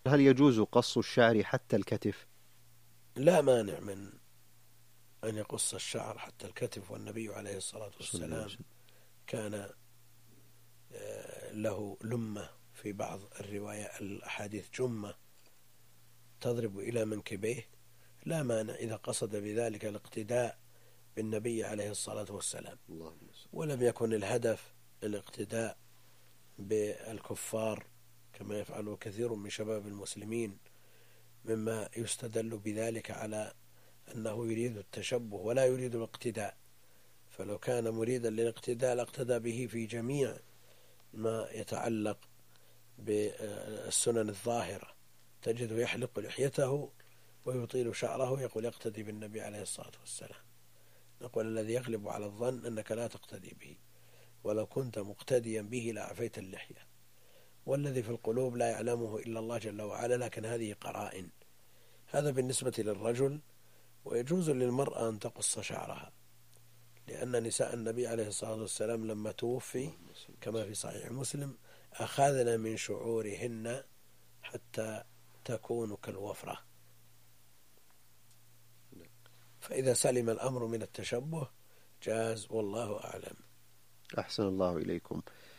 هل يجوز قص الشعر حتى الكتف؟ لا مانع من أن يقص الشعر حتى الكتف، والنبي عليه الصلاة والسلام كان له لمة، في بعض الأحاديث جمة تضرب إلى منكبيه. لا مانع إذا قصد بذلك الاقتداء بالنبي عليه الصلاة والسلام، ولم يكن الهدف الاقتداء بالكفار كما يفعل كثير من شباب المسلمين، مما يستدل بذلك على أنه يريد التشبه ولا يريد الاقتداء. فلو كان مريدا للاقتداء لاقتدى به في جميع ما يتعلق بالسنن الظاهرة. تجده يحلق لحيته ويطيل شعره، يقول يقتدي بالنبي عليه الصلاة والسلام. نقول الذي يغلب على الظن أنك لا تقتدي به، ولو كنت مقتديا به لعفيت اللحية. والذي في القلوب لا يعلمه إلا الله جل وعلا، لكن هذه قرائن. هذا بالنسبة للرجل. ويجوز للمرأة أن تقص شعرها، لأن نساء النبي عليه الصلاة والسلام لما توفي كما في صحيح مسلم أخذنا من شعورهن حتى تكون كالوفرة. فإذا سلم الأمر من التشبه جاز، والله أعلم. أحسن الله إليكم.